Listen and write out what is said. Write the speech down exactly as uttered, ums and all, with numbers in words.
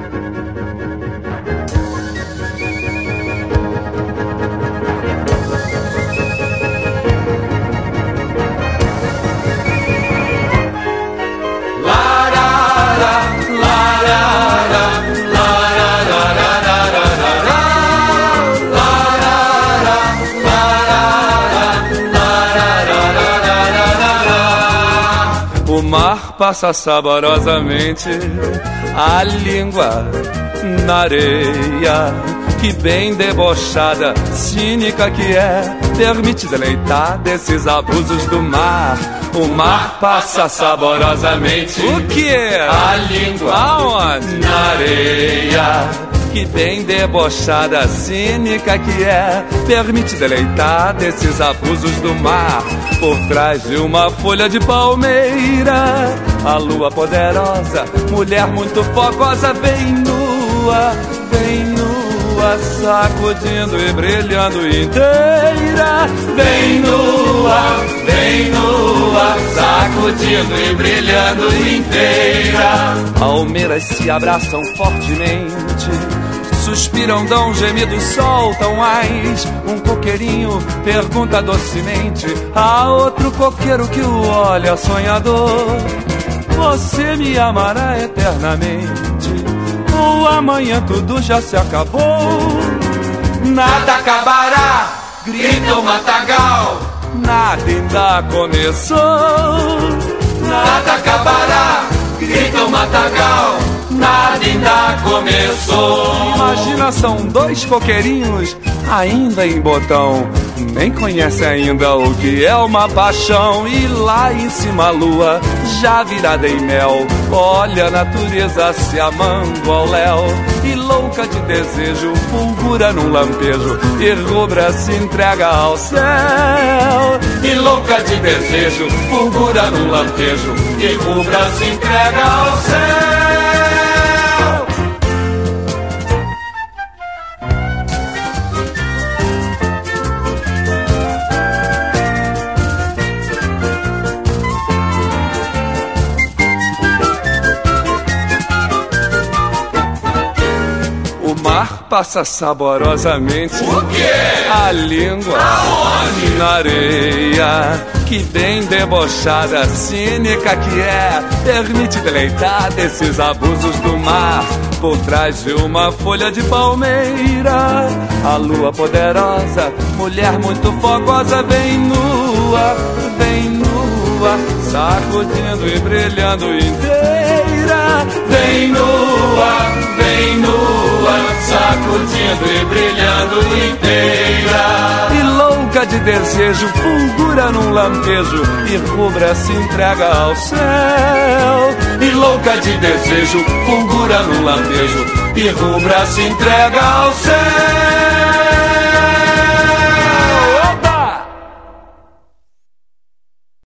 O mar passa saborosamente a língua na areia, que bem debochada, cínica que é, permite deleitar desses abusos do mar. O mar passa saborosamente. O que é? A língua. Aonde? Na areia, que bem debochada, cínica que é, permite deleitar desses abusos do mar. Por trás de uma folha de palmeira, a lua poderosa, mulher muito fogosa, vem nua, vem nua, sacudindo e brilhando inteira. Vem nua, vem nua, sacudindo e brilhando inteira. Palmeiras se abraçam fortemente, suspiram, dão gemidos, soltam mais. Um coqueirinho pergunta docemente a outro coqueiro que o olha sonhador: você me amará eternamente, ou amanhã tudo já se acabou? Nada acabará, grita o matagal, nada ainda começou. Nada acabará, grita o matagal, nada ainda começou. Imagina, são dois coqueirinhos ainda em botão, nem conhece ainda o que é uma paixão. E lá em cima a lua, já virada em mel, olha a natureza se amando ao léu. E louca de desejo, fulgura num lampejo, e rubra se entrega ao céu. E louca de desejo, fulgura num lampejo, e rubra se entrega ao céu. O mar passa saborosamente. O quê? A língua. Aonde? Na areia, que bem debochada, cínica que é, permite deleitar desses abusos do mar. Por trás de uma folha de palmeira, a lua poderosa, mulher muito fogosa, vem nua, vem nua, sacudindo e brilhando inteira. Vem nua, vem nua, sacudindo e brilhando inteira. E louca de desejo, fulgura num lampejo, e rubra se entrega ao céu. E louca de desejo, fulgura num lampejo, e rubra se entrega ao céu.